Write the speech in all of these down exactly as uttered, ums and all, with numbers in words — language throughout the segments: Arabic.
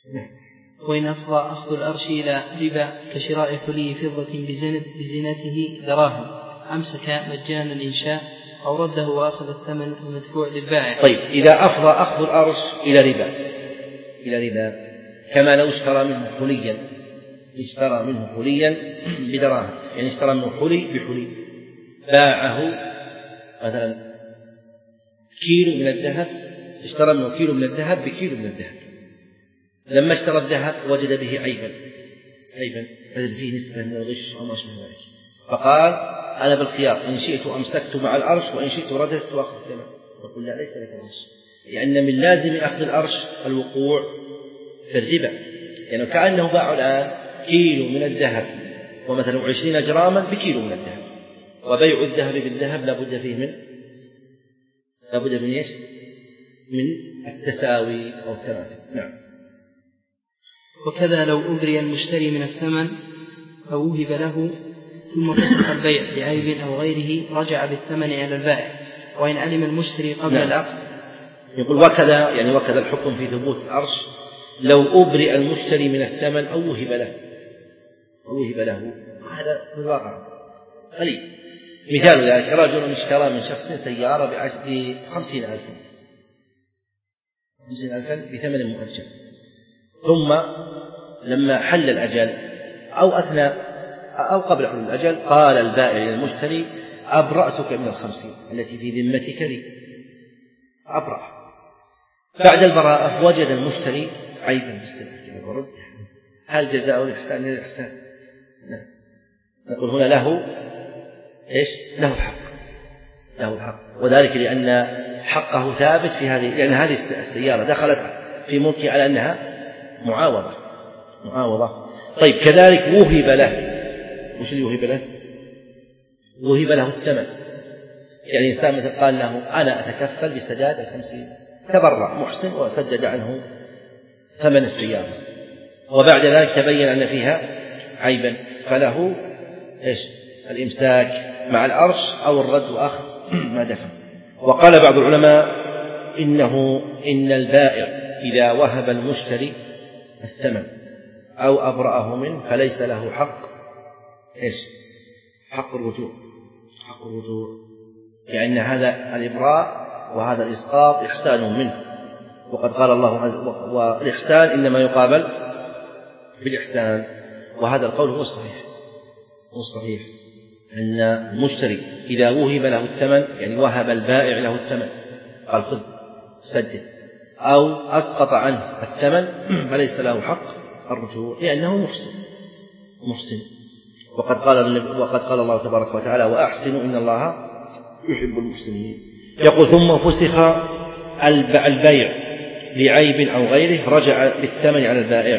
وإن أفضى أخذ الأرش إلى ربا كشراء حلي فضة بزينته دراهم أمسك مجانا إن شاء أو رده وأخذ الثمن المدفوع للبائع. طيب إذا أفضى أخذ الأرش إلى ربا إلى ربا كما لو اشترى منه حليا اشترى منه حليا بدراهم، يعني اشترى منه حلي بحلي، باعه مثلا كيلو من الذهب، اشترى منه كيلو من الذهب بكيلو من الذهب، لما اشترى الذهب وجد به عيبا عيبا وجد فيه نسبة من الغش أو ما شابه ذلك، فقال أنا بالخيار إن شئت أمسكت مع الأرش وإن شئت رددت وأخذ الثمن. فقل لا، ليس لك الأرش، لأن من لازم أخذ الأرش الوقوع في الربا، يعني كأنه باع الآن كيلو من الذهب ومثلا عشرين جراما بكيلو من الذهب، وبيع الذهب بالذهب لابد فيه من لابد من ايش؟ من التساوي أو التماثل. نعم. وكذا لو أبري المشتري من الثمن أو وهب له ثم فسخ البيع بعيب أو غيره رجع بالثمن على البائع، وإن علم المشتري قبل نعم. العقد. يقول وكذا يعني وكذا الحكم في ثبوت الأرش لو أبرئ المشتري من الثمن أو وهب له أو وهب له هذا في الواقع قليل. مثال ذلك رجل اشترى من شخص سيارة بخمسين ألفا خمسين ألفا بثمن مؤجل، ثم لما حل الأجل أو أثناء أو قبل حلول الأجل قال البائع للمشتري أبرأتك من الخمسين التي في ذمتك لي، أبرأ. بعد البراءة وجد المشتري عيبا في السلعة ورد، هل جزاء الإحسان للإحسان؟ نعم. نقول هنا له إيش؟ له الحق له الحق وذلك لأن حقه ثابت في هذه، لأن هذه السيارة دخلت في ملكه على أنها معاوضة معاوضة. طيب كذلك وهب له، وش اللي وهب له؟ وهب له الثمن، يعني إنسان مثل قال له أنا أتكفل بسداد الخمسين، تبرع محسن وسدد عنه ثمن السيارة، وبعد ذلك تبين أن فيها عيبا، فله إيش؟ الإمساك مع الأرش أو الرد وأخذ ما دفع. وقال بعض العلماء إنه إن البائع إذا وهب المشتري الثمن أو أبرأه منه فليس له حق إيش؟ حق الرجوع حق الرجوع لأن هذا الإبراء وهذا الإسقاط إحسان منه، وقد قال الله عز وجل والإحسان إنما يقابل بالإحسان، وهذا القول هو الصحيح هو الصحيح أن المشتري إذا وهب له الثمن، يعني وهب البائع له الثمن قال خذ سدد أو أسقط عنه الثمن فليس له حق الرجوع لأنه محسن محسن وقد قال وقد قال الله تبارك وتعالى وأحسنوا إن الله يحب المحسنين. يقول ثم فسخ البيع لعيب أو غيره رجع بالثمن على البائع.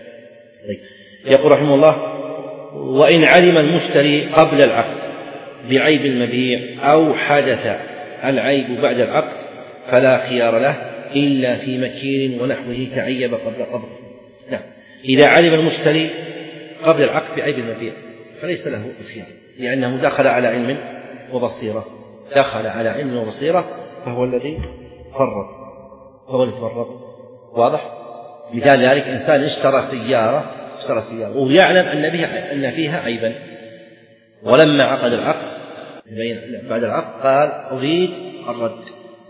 يقول رحمه الله وإن علم المشتري قبل العقد بعيب المبيع أو حدث العيب بعد العقد فلا خيار له إلا في مكين ونحوه تعيب قبل قبض. نعم. إذا علم المشتري قبل العقد بعيب المبيع فليس له الخيار، لأنه دخل على علم وبصيرة دخل على علم وبصيرة فهو الذي فرط هو الذي فرط. واضح؟ مثال ذلك إنسان اشترى سيارة اشترى سيارة ويعلم أن بها أن فيها عيبا، ولما عقد العقد بعد العقد قال أريد الرد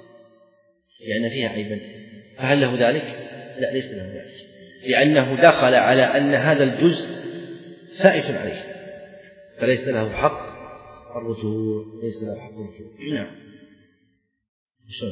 لأن فيها عيبا، فهل له ذلك؟ لا، ليس له ذلك، لأنه دخل على أن هذا الجزء فائت عليه فليس له حق الرجوع ليس له حق الرجوع. نعم. شلون؟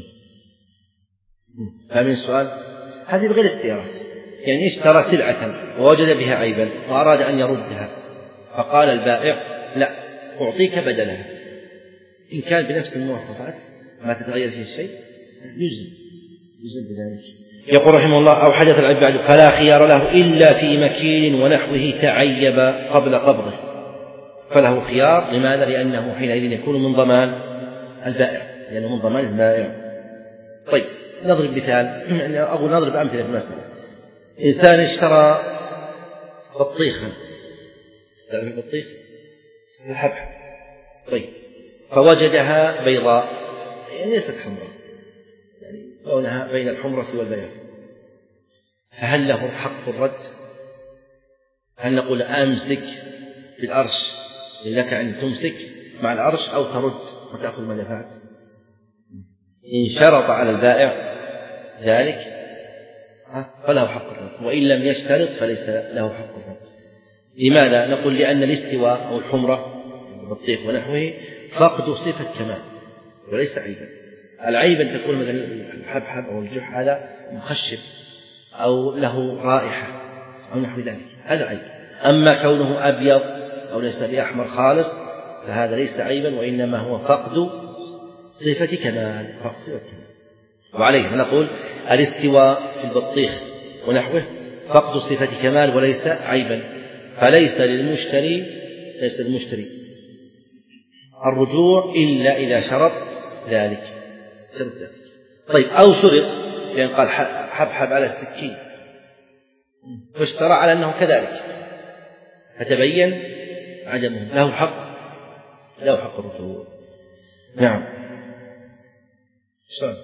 فمن السؤال هذه بغير استيارة، يعني اشترى سلعة ووجد بها عيبا وأراد أن يردها فقال البائع لا أعطيك بدلها، إن كان بنفس المواصفات ما تتغير فيه الشيء يجزم يجزم بذلك. يقول رحمه الله أو حدث العيب بعد فلا خيار له إلا في مكين ونحوه تعيب قبل قبضه فله خيار. لماذا؟ لأنه حينئذ يكون من ضمان البائع لأنه من ضمان البائع. طيب نضرب مثال أو نضرب أمثلة في المسألة. إنسان اشترى بطيخا، تعرف البطيخ؟ الحبحب. طيب فوجدها بيضاء يعني ليست حمراء، يعني لونها بين الحمرة والبياض، فهل له حق الرد؟ هل نقول أمسك بالأرش لك أن تمسك مع الأرش أو ترد وتأخذ ما دفعت؟ إن شرط على البائع ذلك فله حق الرد، وإن لم يشترط فليس له حق الرد. لماذا؟ نقول لأن الاستواء أو الحمرة البطيخ ونحوه فقد صفة كمال وليس عيبا. العيب أن تكون مثلا الحبحب أو الجح هذا مخشب أو له رائحة أو نحو ذلك، هذا عيب. أما كونه أبيض أو ليس بأحمر خالص فهذا ليس عيبا، وإنما هو فقد صفة كمال، فقد صفة كمال. وعليه نقول الاستواء في البطيخ ونحوه فقد صفة كمال وليس عيبا، فليس للمشتري ليس للمشتري الرجوع إلا إذا شرط ذلك. شرط ذلك. طيب، أو شرط لأن قال حبحب على السكين واشترى على أنه كذلك فتبين عدمه، له حق له حق الرجوع. نعم. شلون؟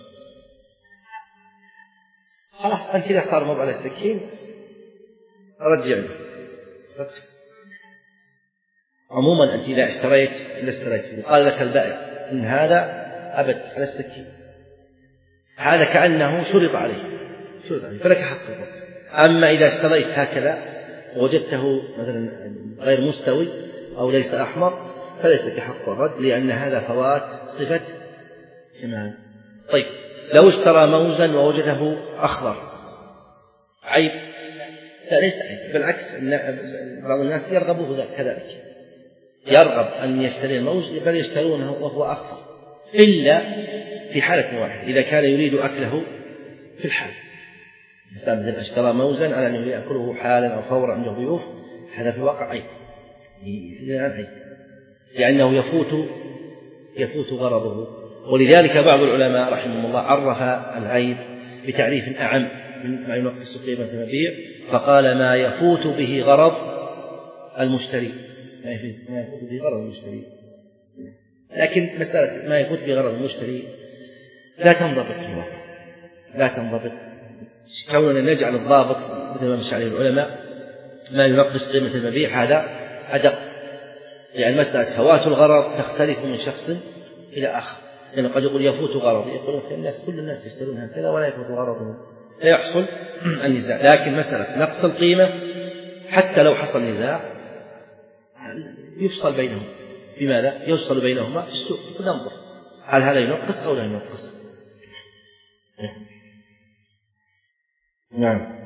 خلاص أنت إذا صار مر على السكين رجع له. عموما أنت إذا اشتريت إذا اشتريت قال لك البائع إن هذا أبد على السكين، هذا كأنه شرط عليه شرط عليه فلك حق الرد. أما إذا اشتريت هكذا وجدته مثلا غير مستوي أو ليس أحمر فليس كحق الرد، لأن هذا فوات صفة كمال. طيب، لو اشترى موزا ووجده أخضر عيب؟ لا، ليس عيب، بالعكس بعض الناس يرغبوه كذلك، يرغب أن يشتري الموز بل يشترونه وهو أخضر، إلا في حالة واحدة إذا كان يريد أكله في الحال. مثلا اشترى موزا على أنه يأكله حالا أو فورا عند ضيوف، هذا في الواقع عيب عيب لأنه يفوت يفوت غرضه. ولذلك بعض العلماء رحمهم الله عرف العيب بتعريف أعم من ما ينقص قيمة المبيع، فقال ما يفوت به غرض المشتري، ما يفوت به غرض المشتري. لكن مسألة ما يفوت به غرض المشتري لا تنضبط في الواقع، لا تنضبط. كوننا نجعل الضابط مثل ما مشى عليه العلماء ما ينقص قيمة المبيع هذا أدق، لأن مسألة فوات الغرض تختلف من شخص إلى آخر، لأنه قد يقول يفوت غرض، يقول الناس كل الناس يشترون هكذا ولا يفوت غرضهم، لا يحصل النزاع. لكن مسألة نقص القيمة حتى لو حصل نزاع يفصل بينهم. بماذا؟ يفصل بينهما في السوق، ننظر هل هذا ينقص أو لا ينقص. نعم.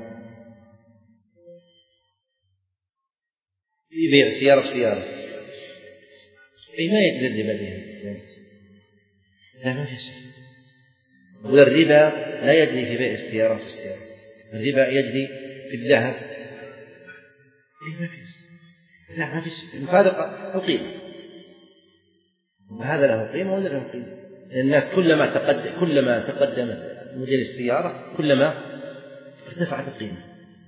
يبيع سيارة بسيارة أي ما يجري الربا بها، لا ما في شيء. والربا لا يجري في بيع السيارات والسيارات، الربا يجري في الذهب. أي ما في شيء، لا ما في شيء، مفارقة القيمة، هذا له قيمة وهذا له قيمة. الناس كلما تقدم كلما تقدمت موديل السيارة كلما ارتفعت القيمة.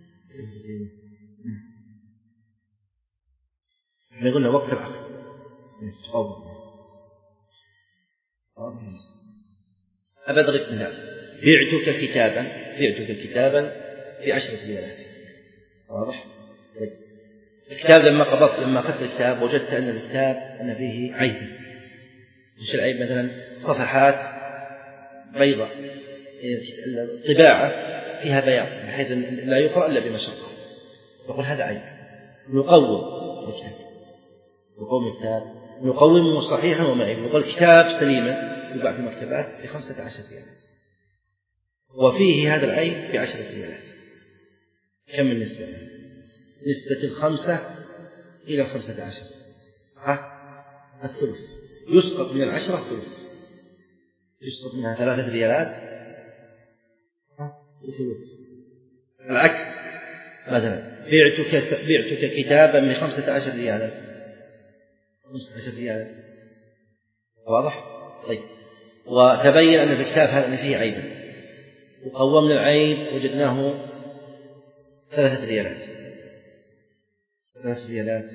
احنا قلنا وقت العقد أبدغك مثال، بعتك كتابا بعتك كتابا بعشرة ريالات، واضح؟ طيب. الكتاب لما قبضت لما أخذت الكتاب وجدت أن الكتاب أن فيه عيب. إيش العيب؟ مثلا صفحات بيضاء، الطباعة فيها بياض بحيث لا يقرأ إلا بمشقة، يقول هذا عيب. نقوم الكتاب نقوم الكتاب نقومه صحيحا وما عيب. نقول كتاب سليما يباع في المكتبات بخمسة عشر ريال وفيه هذا العيب بعشرة ريالات، كم النسبة؟ نسبة الخمسة إلى الخمسة عشر، ها الثلث. يسقط من العشرة ثلث، يسقط منها ثلاثة ريالات وثلث. العكس، مثلا بعتك بعتك كتابا بخمسة عشر ريالا خمسة عشر ريالا، واضح؟ طيب. وتبين أن في الكتاب هذا فيه عيبا، وقومنا العيب وجدناه ثلاثة ريالات ثلاثة ريالات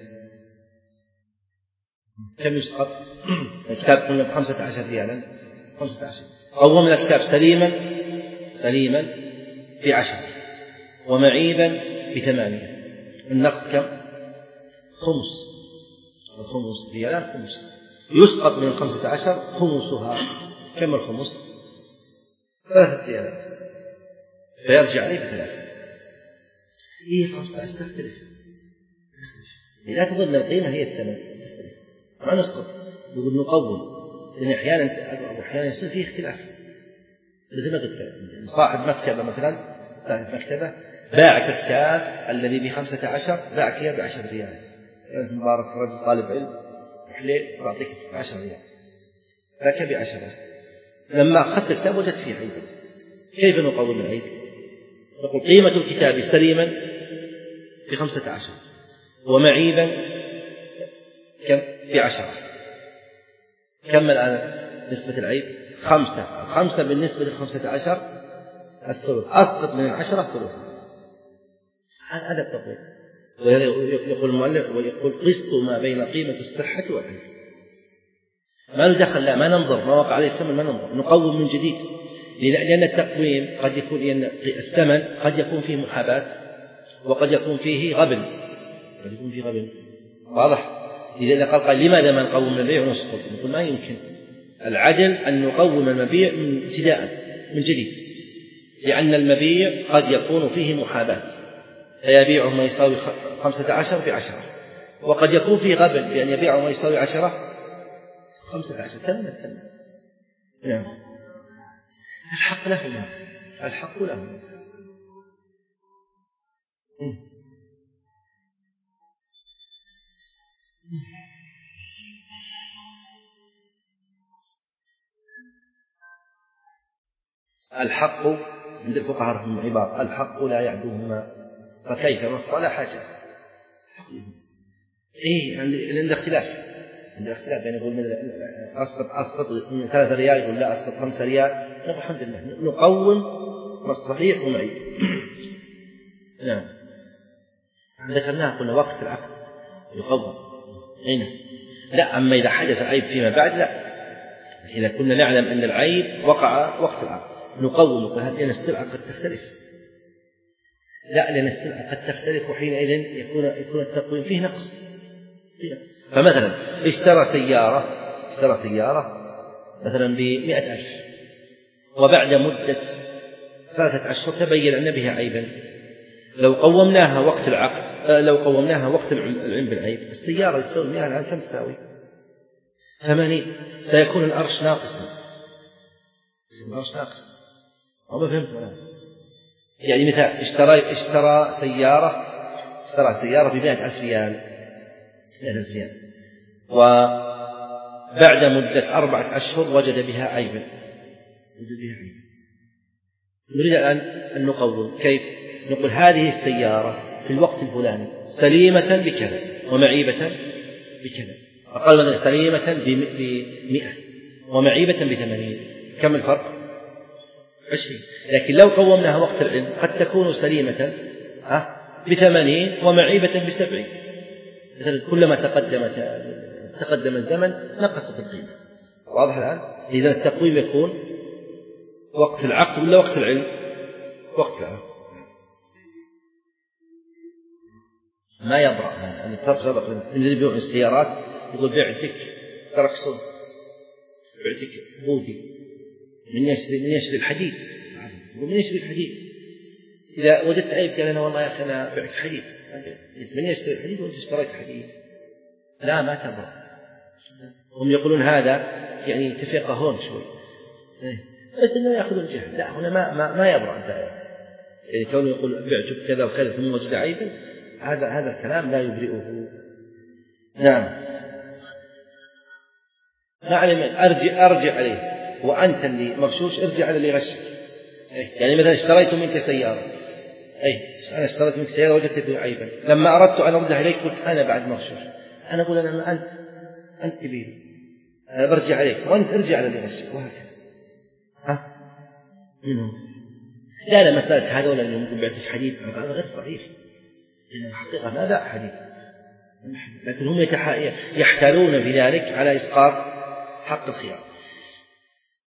كم يسقط؟ الكتاب قلنا بخمسة عشر ريالا خمسة عشر، قومنا الكتاب سليما سليما بعشرة، ومعيبا بثمانية. النقص كم؟ خمس. الخمس ريالان خمس، يسقط من الخمسة عشر خمسها. كم الخمس؟ ثلاثة ريالات، فيرجع عليه بثلاثة. إيه خمسة عشر تختلف. لا تظن القيمة هي الثمن، تختلف. ما نسقط، نقول نقوم، لأن أحيانا أحيانا يصير فيه اختلاف. مثل ما قلت صاحب مكتبة مثلا، صاحب مكتبة باعك الكتاب الذي بخمسة عشر باعك إياه بعشر ريال. أنت مبارك رجل طالب علم وحليل بعطيك بعشر ريال، ذاك بعشرة. لما أخذت الكتاب وجدت فيه عيبا، كيف نقوم العيب؟ نقول قيمة الكتاب سليما بخمسة عشر ومعيبا كم؟ بعشرة. كم الآن نسبة العيب؟ خمسة. الخمسة بالنسبة للخمسة عشر الثلث، أسقط من العشرة ثلث. هذا التقويم. ويقول المؤلف ويقول قسط ما بين قيمة الصحة والعيب. ما ندخل، لا ما ننظر ما وقع عليه الثمن، ما ننظر، نقوم من جديد. لأن التقويم قد يكون، لأن الثمن قد يكون فيه محاباة وقد يكون فيه غبن، قد يكون فيه غبن. واضح؟ إذا قال قال لماذا ما نقوم المبيع ونسقط؟ نقول ما يمكن. العدل أن نقوم المبيع من ابتداء من جديد، لأن المبيع قد يكون فيه محاباة، فيبيعه ما يساوي خمسة عشر بعشرة، وقد يكون فيه غبن بأن يبيعه ما يساوي عشرة خمسة عشر. تم تم. نعم. الحق له، الحق له. الحق عند الفقهاء من عبارة الحق لا يعدوهما، فكيف نص لا حاجة. إيه عند اختلاف، عند اختلاف يعني يقول من أسقط أسقط من ثلاثة ريال، يقول لا أسقط خمسة ريال. نقول الحمد لله نقوم الصحيح ومعيب. نعم. ذكرناها قلنا وقت العقد يقوم. هنا لا، أما إذا حدث عيب فيما بعد لا. إذا كنا نعلم أن العيب وقع وقت العقد نقوم، وهذا لأن السلعة قد تختلف. لا، لأن السلعة قد تختلف، وحينئذ يكون يكون التقويم فيه نقص. فيه نقص. فمثلا اشترى سيارة اشترى سيارة مثلا بمئة ألف، وبعد مدة ثلاثة أشهر تبين أن بها عيبا. لو قومناها وقت العقد، لو قومناها وقت العلم بالعيب، السيارة تساوي مئة الآن كم تساوي؟ ثمانين. سيكون الأرش ناقصا، سيكون الأرش ناقص. أو ما فهمت ولا؟ يعني مثال اشترى اشترى سيارة اشترى سيارة بمئة ألف ريال مئة ألف ريال، وبعد مدة أربعة أشهر وجد بها عيبا وجد بها عيبا. نريد الآن أن نقوم. كيف؟ نقول هذه السيارة في الوقت الفلاني سليمة بكذا ومعيبة بكذا. فقال مثلا سليمة بمئة ومعيبة بثمانين. كم الفرق؟ عشرين. لكن لو قومناها وقت العلم قد تكون سليمة بثمانين ومعيبة بسبعين. مثلا كلما تقدم تقدم الزمن نقصت القيمة. واضح الآن؟ إذا التقويم يكون وقت العقد ولا وقت العلم؟ وقت العقد. ما يبرأ أن تسبق اللي يبيعون السيارات يقول بعتك تركسون، بعتك بودي، من يشتري من يشتري الحديد، يقول من يشتري الحديد. إذا وجدت عيب قال أنا والله يا أخي أنا بعت حديد، من يشتري الحديد وأنت اشتريت حديد. لا، ما تبرأ. هم يقولون هذا يعني تفقهون شوي، بس إنه يأخذون الجهل. لا، هنا ما ما, ما يبرأ البائع. يعني كونه يقول بعتك كذا وكذا ثم وجد عيبا، هذا هذا الكلام لا يبرئه. نعم. نعلم أرجع أرجع عليه، وأنت اللي مغشوش ارجع على اللي غشك. يعني مثلا اشتريت منك سيارة، أي أنا اشتريت منك سيارة وجدت فيها عيبا، لما أردت أن أردها إليك قلت أنا بعد مغشوش، أنا أقول أنا ما أنت أنت تبيه، أنا برجع عليك وأنت ارجع على اللي غشك، وهكذا. ها؟ منهم. لا لا، مسألة هذول اللي ممكن بعتك حديد هذا غير صحيح، لأن الحقيقة ما باع حديد، لكن هم يحتالون في ذلك على إسقاط حق الخيار.